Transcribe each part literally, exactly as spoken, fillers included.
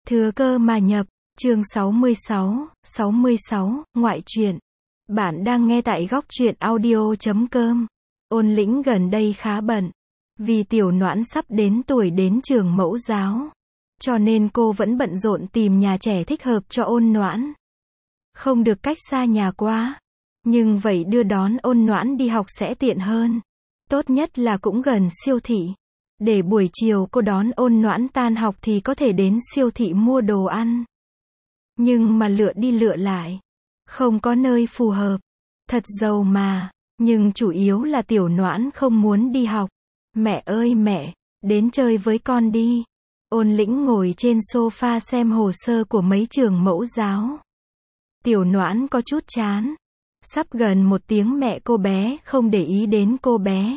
Thừa cơ mà nhập, chương sáu mươi sáu, sáu mươi sáu, ngoại truyện. Bạn đang nghe tại góc truyện audio chấm com. Ôn Lĩnh gần đây khá bận. Vì tiểu Noãn sắp đến tuổi đến trường mẫu giáo. Cho nên cô vẫn bận rộn tìm nhà trẻ thích hợp cho Ôn Noãn. Không được cách xa nhà quá. Nhưng vậy đưa đón Ôn Noãn đi học sẽ tiện hơn. Tốt nhất là cũng gần siêu thị. Để buổi chiều cô đón Ôn Noãn tan học thì có thể đến siêu thị mua đồ ăn. Nhưng mà lựa đi lựa lại. Không có nơi phù hợp. Thật giàu mà. Nhưng chủ yếu là tiểu Noãn không muốn đi học. Mẹ ơi mẹ, đến chơi với con đi. Ôn Lĩnh ngồi trên sofa xem hồ sơ của mấy trường mẫu giáo. Tiểu Noãn có chút chán. Sắp gần một tiếng mẹ cô bé không để ý đến cô bé.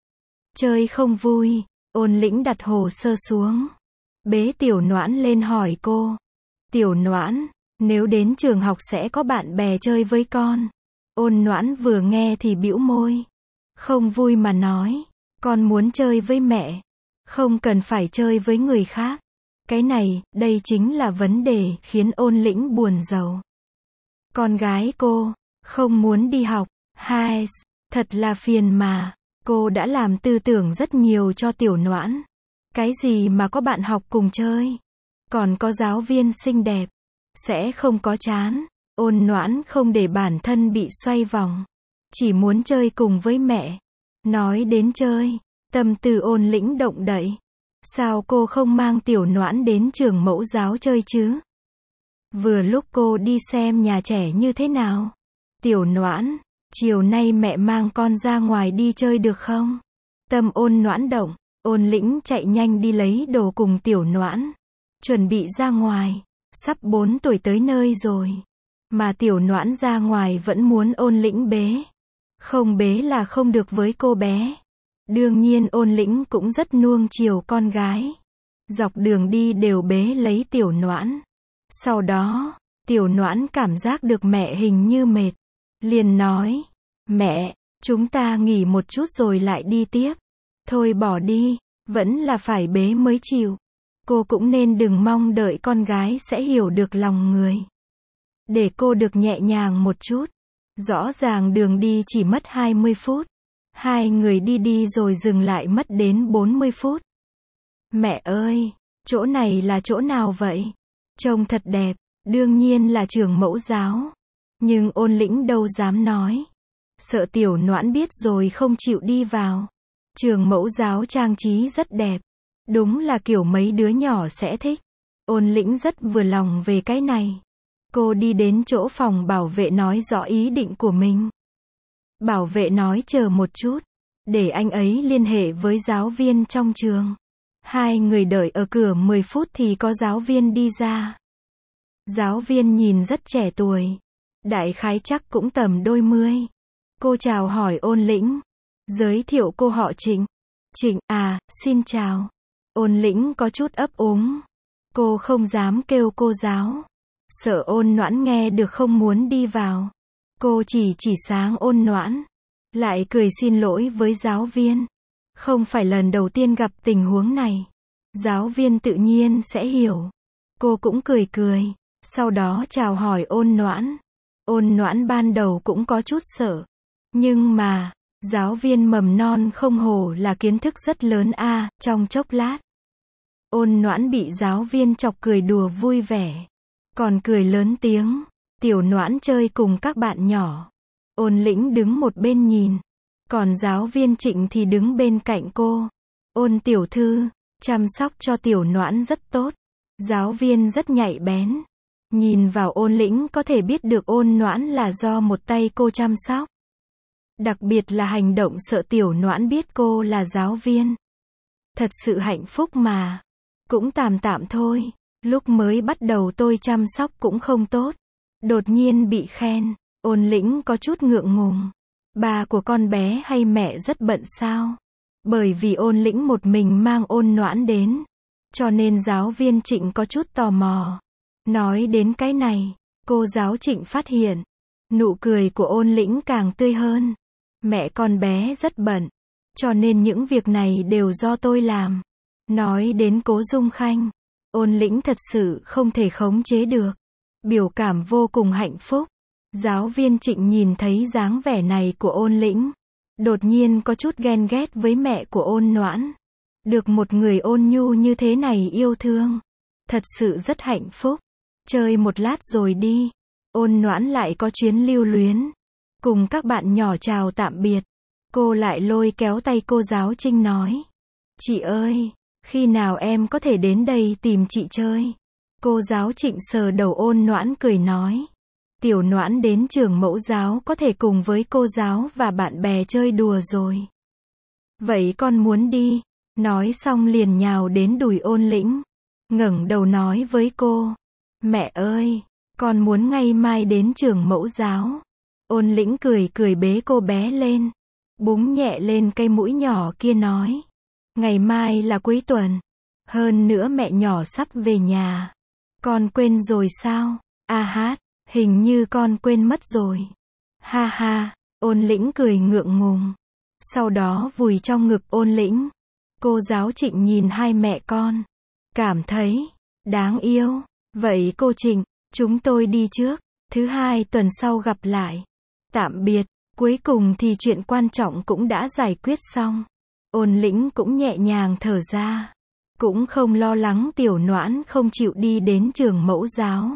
Chơi không vui. Ôn Lĩnh đặt hồ sơ xuống. Bế tiểu Noãn lên hỏi cô. Tiểu Noãn, nếu đến trường học sẽ có bạn bè chơi với con. Ôn Noãn vừa nghe thì bĩu môi. Không vui mà nói. Con muốn chơi với mẹ. Không cần phải chơi với người khác. Cái này, đây chính là vấn đề khiến Ôn Lĩnh buồn rầu. Con gái cô, không muốn đi học. Hai, thật là phiền mà. Cô đã làm tư tưởng rất nhiều cho tiểu Noãn. Cái gì mà có bạn học cùng chơi. Còn có giáo viên xinh đẹp. Sẽ không có chán. Ôn Noãn không để bản thân bị xoay vòng. Chỉ muốn chơi cùng với mẹ. Nói đến chơi. Tâm tư Ôn Lĩnh động đậy. Sao cô không mang tiểu Noãn đến trường mẫu giáo chơi chứ? Vừa lúc cô đi xem nhà trẻ như thế nào. Tiểu Noãn, chiều nay mẹ mang con ra ngoài đi chơi được không? Tâm Ôn Noãn động. Ôn Lĩnh chạy nhanh đi lấy đồ cùng tiểu Noãn. Chuẩn bị ra ngoài. Sắp bốn tuổi tới nơi rồi. Mà tiểu Noãn ra ngoài vẫn muốn Ôn Lĩnh bế. Không bế là không được với cô bé. Đương nhiên Ôn Lĩnh cũng rất nuông chiều con gái. Dọc đường đi đều bế lấy tiểu Noãn. Sau đó, tiểu Noãn cảm giác được mẹ hình như mệt. Liền nói, mẹ, chúng ta nghỉ một chút rồi lại đi tiếp. Thôi bỏ đi, vẫn là phải bế mới chịu. Cô cũng nên đừng mong đợi con gái sẽ hiểu được lòng người. Để cô được nhẹ nhàng một chút. Rõ ràng đường đi chỉ mất hai mươi phút. Hai người đi đi rồi dừng lại mất đến bốn mươi phút. Mẹ ơi, chỗ này là chỗ nào vậy? Trông thật đẹp, đương nhiên là trường mẫu giáo. Nhưng Ôn Lĩnh đâu dám nói. Sợ tiểu Noãn biết rồi không chịu đi vào. Trường mẫu giáo trang trí rất đẹp. Đúng là kiểu mấy đứa nhỏ sẽ thích. Ôn Lĩnh rất vừa lòng về cái này. Cô đi đến chỗ phòng bảo vệ nói rõ ý định của mình. Bảo vệ nói chờ một chút. Để anh ấy liên hệ với giáo viên trong trường. Hai người đợi ở cửa mười phút thì có giáo viên đi ra. Giáo viên nhìn rất trẻ tuổi. Đại khái chắc cũng tầm đôi mươi. Cô chào hỏi Ôn Lĩnh. Giới thiệu cô họ Trịnh. Trịnh, à, xin chào. Ôn Lĩnh có chút ấp úng. Cô không dám kêu cô giáo. Sợ Ôn Noãn nghe được không muốn đi vào. Cô chỉ chỉ sáng Ôn Noãn. Lại cười xin lỗi với giáo viên. Không phải lần đầu tiên gặp tình huống này. Giáo viên tự nhiên sẽ hiểu. Cô cũng cười cười. Sau đó chào hỏi Ôn Noãn. Ôn Noãn ban đầu cũng có chút sợ. Nhưng mà, giáo viên mầm non không hổ là kiến thức rất lớn a. À, trong chốc lát. Ôn Noãn bị giáo viên chọc cười đùa vui vẻ. Còn cười lớn tiếng. Tiểu Noãn chơi cùng các bạn nhỏ. Ôn Lĩnh đứng một bên nhìn. Còn giáo viên Trịnh thì đứng bên cạnh cô. Ôn tiểu thư, chăm sóc cho tiểu Noãn rất tốt. Giáo viên rất nhạy bén. Nhìn vào Ôn Lĩnh có thể biết được Ôn Noãn là do một tay cô chăm sóc. Đặc biệt là hành động sợ tiểu Noãn biết cô là giáo viên. Thật sự hạnh phúc mà. Cũng tạm tạm thôi. Lúc mới bắt đầu tôi chăm sóc cũng không tốt. Đột nhiên bị khen. Ôn Lĩnh có chút ngượng ngùng. Ba của con bé hay mẹ rất bận sao? Bởi vì Ôn Lĩnh một mình mang Ôn Noãn đến. Cho nên giáo viên Trịnh có chút tò mò. Nói đến cái này, cô giáo Trịnh phát hiện. Nụ cười của Ôn Lĩnh càng tươi hơn. Mẹ con bé rất bận. Cho nên những việc này đều do tôi làm. Nói đến Cố Dung Khanh. Ôn Lĩnh thật sự không thể khống chế được. Biểu cảm vô cùng hạnh phúc. Giáo viên Trịnh nhìn thấy dáng vẻ này của Ôn Lĩnh. Đột nhiên có chút ghen ghét với mẹ của Ôn Noãn. Được một người ôn nhu như thế này yêu thương. Thật sự rất hạnh phúc. Chơi một lát rồi đi. Ôn Noãn lại có chuyến lưu luyến. Cùng các bạn nhỏ chào tạm biệt. Cô lại lôi kéo tay cô giáo Trinh nói. Chị ơi, khi nào em có thể đến đây tìm chị chơi? Cô giáo Trịnh sờ đầu Ôn Noãn cười nói. Tiểu Noãn đến trường mẫu giáo có thể cùng với cô giáo và bạn bè chơi đùa rồi. Vậy con muốn đi. Nói xong liền nhào đến đùi Ôn Lĩnh. Ngẩng đầu nói với cô. Mẹ ơi, con muốn ngày mai đến trường mẫu giáo. Ôn Lĩnh cười cười bế cô bé lên. Búng nhẹ lên cây mũi nhỏ kia nói. Ngày mai là cuối tuần. Hơn nữa mẹ nhỏ sắp về nhà. Con quên rồi sao? A hát, hình như con quên mất rồi. Ha ha, Ôn Lĩnh cười ngượng ngùng. Sau đó vùi trong ngực Ôn Lĩnh. Cô giáo Trịnh nhìn hai mẹ con. Cảm thấy đáng yêu. Vậy cô Trịnh, chúng tôi đi trước. Thứ hai tuần sau gặp lại. Tạm biệt. Cuối cùng thì chuyện quan trọng cũng đã giải quyết xong. Ôn Lĩnh cũng nhẹ nhàng thở ra. Cũng không lo lắng Tiểu Noãn không chịu đi đến trường mẫu giáo.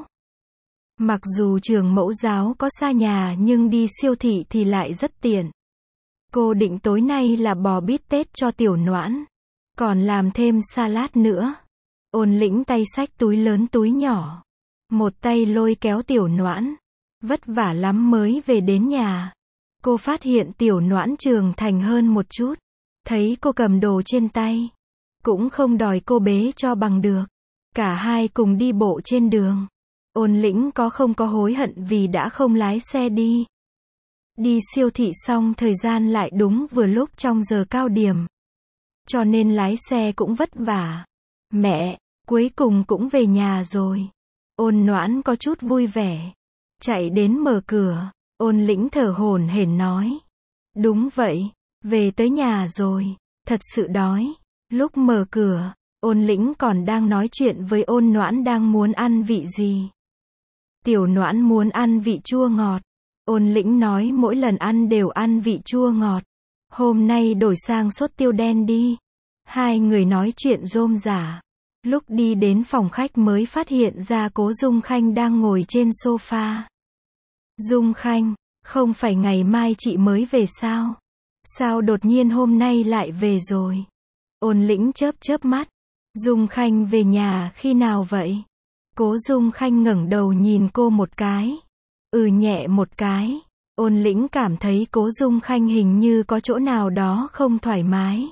Mặc dù trường mẫu giáo có xa nhà nhưng đi siêu thị thì lại rất tiện. Cô định tối nay là bò bít tết cho Tiểu Noãn. Còn làm thêm salad nữa. Ôn Lĩnh tay xách túi lớn túi nhỏ. Một tay lôi kéo Tiểu Noãn. Vất vả lắm mới về đến nhà. Cô phát hiện Tiểu Noãn trưởng thành hơn một chút. Thấy cô cầm đồ trên tay. Cũng không đòi cô bế cho bằng được. Cả hai cùng đi bộ trên đường. Ôn Lĩnh có không có hối hận vì đã không lái xe đi. Đi siêu thị xong thời gian lại đúng vừa lúc trong giờ cao điểm. Cho nên lái xe cũng vất vả. Mẹ, cuối cùng cũng về nhà rồi. Ôn Noãn có chút vui vẻ. Chạy đến mở cửa. Ôn Lĩnh thở hổn hển nói. Đúng vậy, về tới nhà rồi. Thật sự đói. Lúc mở cửa, Ôn Lĩnh còn đang nói chuyện với Ôn Noãn đang muốn ăn vị gì. Tiểu Noãn muốn ăn vị chua ngọt. Ôn Lĩnh nói mỗi lần ăn đều ăn vị chua ngọt. Hôm nay đổi sang sốt tiêu đen đi. Hai người nói chuyện rôm rả. Lúc đi đến phòng khách mới phát hiện ra Cố Dung Khanh đang ngồi trên sofa. Dung Khanh, không phải ngày mai chị mới về sao? Sao đột nhiên hôm nay lại về rồi? Ôn Lĩnh chớp chớp mắt. Dung Khanh về nhà khi nào vậy? Cố Dung Khanh ngẩng đầu nhìn cô một cái. Ừ nhẹ một cái. Ôn Lĩnh cảm thấy Cố Dung Khanh hình như có chỗ nào đó không thoải mái.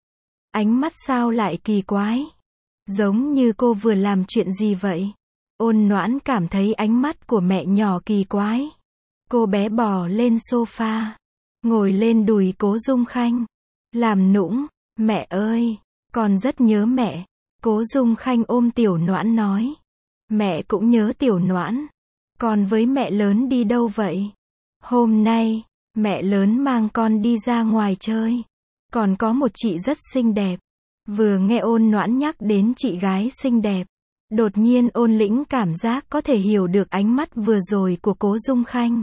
Ánh mắt sao lại kỳ quái? Giống như cô vừa làm chuyện gì vậy? Ôn Noãn cảm thấy ánh mắt của mẹ nhỏ kỳ quái. Cô bé bò lên sofa. Ngồi lên đùi Cố Dung Khanh. Làm nũng. Mẹ ơi, con rất nhớ mẹ. Cố Dung Khanh ôm Tiểu Noãn nói. Mẹ cũng nhớ Tiểu Noãn. Con với mẹ lớn đi đâu vậy? Hôm nay, mẹ lớn mang con đi ra ngoài chơi. Còn có một chị rất xinh đẹp. Vừa nghe Ôn Noãn nhắc đến chị gái xinh đẹp. Đột nhiên Ôn Lĩnh cảm giác có thể hiểu được ánh mắt vừa rồi của Cố Dung Khanh.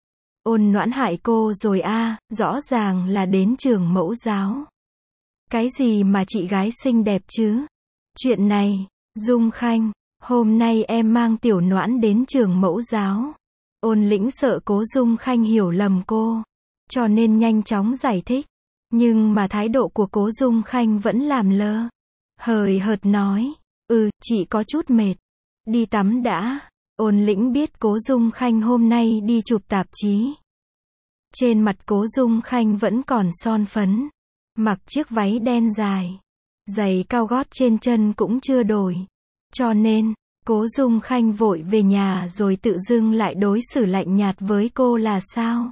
Ôn Noãn hại cô rồi a, à, rõ ràng là đến trường mẫu giáo. Cái gì mà chị gái xinh đẹp chứ? Chuyện này, Dung Khanh, hôm nay em mang Tiểu Noãn đến trường mẫu giáo. Ôn Lĩnh sợ Cố Dung Khanh hiểu lầm cô, cho nên nhanh chóng giải thích. Nhưng mà thái độ của Cố Dung Khanh vẫn làm lơ. Hời hợt nói, ừ, chị có chút mệt. Đi tắm đã. Ôn Lĩnh biết Cố Dung Khanh hôm nay đi chụp tạp chí. Trên mặt Cố Dung Khanh vẫn còn son phấn. Mặc chiếc váy đen dài. Giày cao gót trên chân cũng chưa đổi. Cho nên, Cố Dung Khanh vội về nhà rồi tự dưng lại đối xử lạnh nhạt với cô là sao?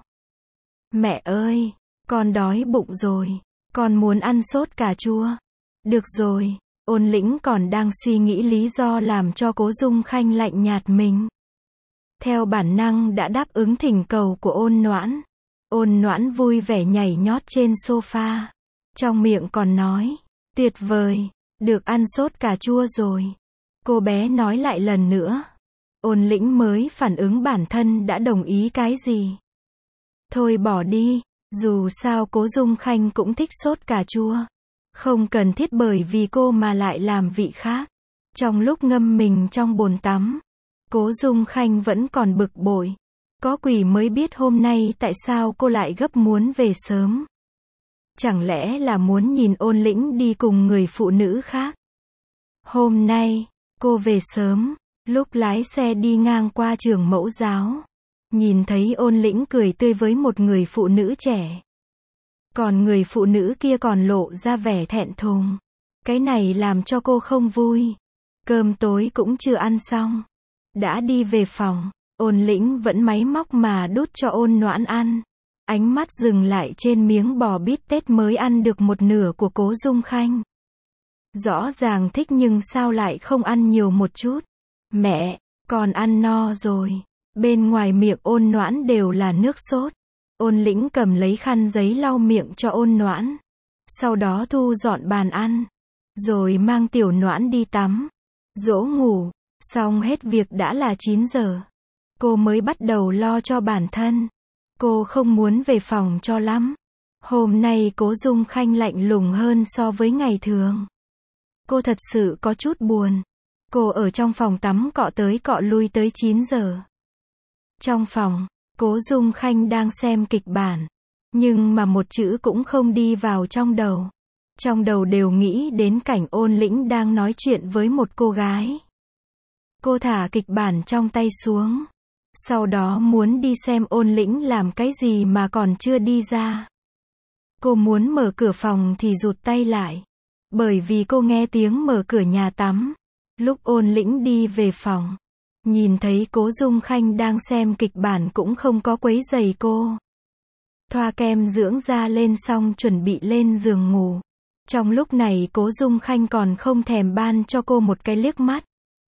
Mẹ ơi, con đói bụng rồi. Con muốn ăn sốt cà chua. Được rồi, Ôn Lĩnh còn đang suy nghĩ lý do làm cho Cố Dung Khanh lạnh nhạt mình. Theo bản năng đã đáp ứng thỉnh cầu của Ôn Noãn. Ôn Noãn vui vẻ nhảy nhót trên sofa. Trong miệng còn nói, tuyệt vời, được ăn sốt cà chua rồi. Cô bé nói lại lần nữa. Ôn Lĩnh mới phản ứng bản thân đã đồng ý cái gì. Thôi bỏ đi, dù sao Cố Dung Khanh cũng thích sốt cà chua. Không cần thiết bởi vì cô mà lại làm vị khác. Trong lúc ngâm mình trong bồn tắm, Cố Dung Khanh vẫn còn bực bội. Có quỷ mới biết hôm nay tại sao cô lại gấp muốn về sớm. Chẳng lẽ là muốn nhìn Ôn Lĩnh đi cùng người phụ nữ khác? Hôm nay, cô về sớm, lúc lái xe đi ngang qua trường mẫu giáo. Nhìn thấy Ôn Lĩnh cười tươi với một người phụ nữ trẻ. Còn người phụ nữ kia còn lộ ra vẻ thẹn thùng. Cái này làm cho cô không vui. Cơm tối cũng chưa ăn xong. Đã đi về phòng, Ôn Lĩnh vẫn máy móc mà đút cho Ôn Noãn ăn. Ánh mắt dừng lại trên miếng bò bít tết mới ăn được một nửa của Cố Dung Khanh. Rõ ràng thích nhưng sao lại không ăn nhiều một chút. Mẹ, con ăn no rồi. Bên ngoài miệng Ôn Noãn đều là nước sốt. Ôn Lĩnh cầm lấy khăn giấy lau miệng cho Ôn Noãn. Sau đó thu dọn bàn ăn. Rồi mang tiểu Noãn đi tắm. Dỗ ngủ. Xong hết việc đã là chín giờ. Cô mới bắt đầu lo cho bản thân. Cô không muốn về phòng cho lắm. Hôm nay Cố Dung Khanh lạnh lùng hơn so với ngày thường. Cô thật sự có chút buồn. Cô ở trong phòng tắm cọ tới cọ lui tới chín giờ. Trong phòng, Cố Dung Khanh đang xem kịch bản. Nhưng mà một chữ cũng không đi vào trong đầu. Trong đầu đều nghĩ đến cảnh Ôn Lĩnh đang nói chuyện với một cô gái. Cô thả kịch bản trong tay xuống. Sau đó muốn đi xem Ôn Lĩnh làm cái gì mà còn chưa đi ra. Cô muốn mở cửa phòng thì rụt tay lại. Bởi vì cô nghe tiếng mở cửa nhà tắm. Lúc Ôn Lĩnh đi về phòng, nhìn thấy Cố Dung Khanh đang xem kịch bản cũng không có quấy rầy cô. Thoa kem dưỡng da lên xong chuẩn bị lên giường ngủ. Trong lúc này Cố Dung Khanh còn không thèm ban cho cô một cái liếc mắt.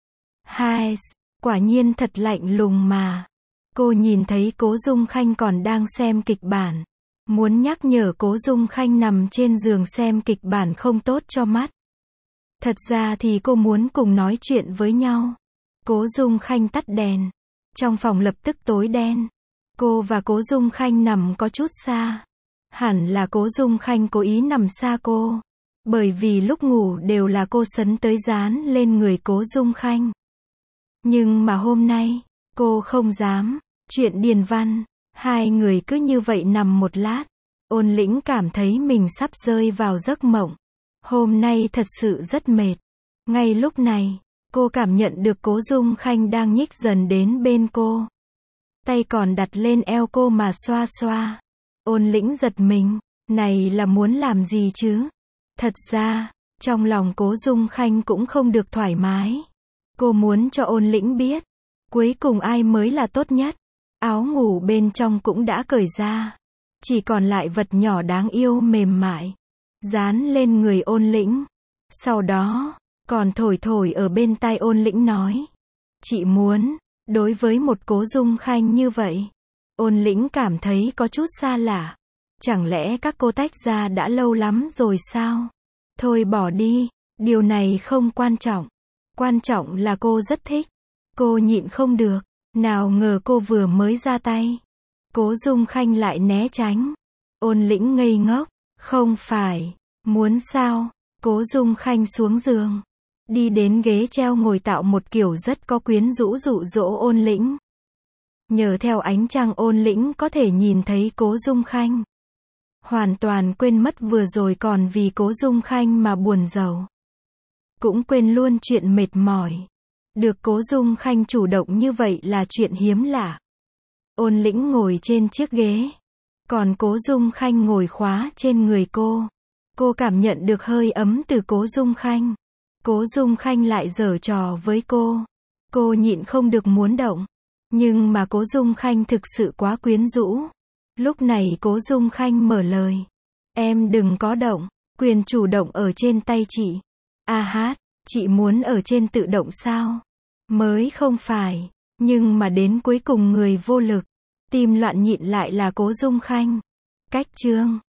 Hai, quả nhiên thật lạnh lùng mà. Cô nhìn thấy Cố Dung Khanh còn đang xem kịch bản. Muốn nhắc nhở Cố Dung Khanh nằm trên giường xem kịch bản không tốt cho mắt. Thật ra thì cô muốn cùng nói chuyện với nhau. Cố Dung Khanh tắt đèn. Trong phòng lập tức tối đen. Cô và Cố Dung Khanh nằm có chút xa. Hẳn là Cố Dung Khanh cố ý nằm xa cô. Bởi vì lúc ngủ đều là cô sấn tới dán lên người Cố Dung Khanh. Nhưng mà hôm nay, cô không dám. Chuyện điền văn. Hai người cứ như vậy nằm một lát. Ôn Lĩnh cảm thấy mình sắp rơi vào giấc mộng. Hôm nay thật sự rất mệt. Ngay lúc này, cô cảm nhận được Cố Dung Khanh đang nhích dần đến bên cô. Tay còn đặt lên eo cô mà xoa xoa. Ôn Lĩnh giật mình. Này là muốn làm gì chứ? Thật ra, trong lòng Cố Dung Khanh cũng không được thoải mái. Cô muốn cho Ôn Lĩnh biết. Cuối cùng ai mới là tốt nhất. Áo ngủ bên trong cũng đã cởi ra. Chỉ còn lại vật nhỏ đáng yêu mềm mại. Dán lên người Ôn Lĩnh. Sau đó, còn thổi thổi ở bên tai Ôn Lĩnh nói. Chị muốn, đối với một Cố Dung Khanh như vậy. Ôn Lĩnh cảm thấy có chút xa lạ. Chẳng lẽ các cô tách ra đã lâu lắm rồi sao? Thôi bỏ đi, điều này không quan trọng. Quan trọng là cô rất thích. Cô nhịn không được. Nào ngờ cô vừa mới ra tay. Cố Dung Khanh lại né tránh. Ôn Lĩnh ngây ngốc. Không phải. Muốn sao? Cố Dung Khanh xuống giường. Đi đến ghế treo ngồi tạo một kiểu rất có quyến rũ dụ dỗ Ôn Lĩnh. Nhờ theo ánh trăng Ôn Lĩnh có thể nhìn thấy Cố Dung Khanh. Hoàn toàn quên mất vừa rồi còn vì Cố Dung Khanh mà buồn rầu. Cũng quên luôn chuyện mệt mỏi. Được Cố Dung Khanh chủ động như vậy là chuyện hiếm lạ. Ôn Lĩnh ngồi trên chiếc ghế. Còn Cố Dung Khanh ngồi khóa trên người cô. Cô cảm nhận được hơi ấm từ Cố Dung Khanh. Cố Dung Khanh lại giở trò với cô. Cô nhịn không được muốn động. Nhưng mà Cố Dung Khanh thực sự quá quyến rũ. Lúc này Cố Dung Khanh mở lời. Em đừng có động. Quyền chủ động ở trên tay chị. A hát, chị muốn ở trên tự động sao? Mới không phải. Nhưng mà đến cuối cùng người vô lực. Tim loạn nhịn lại là Cố Dung Khanh. Cách chương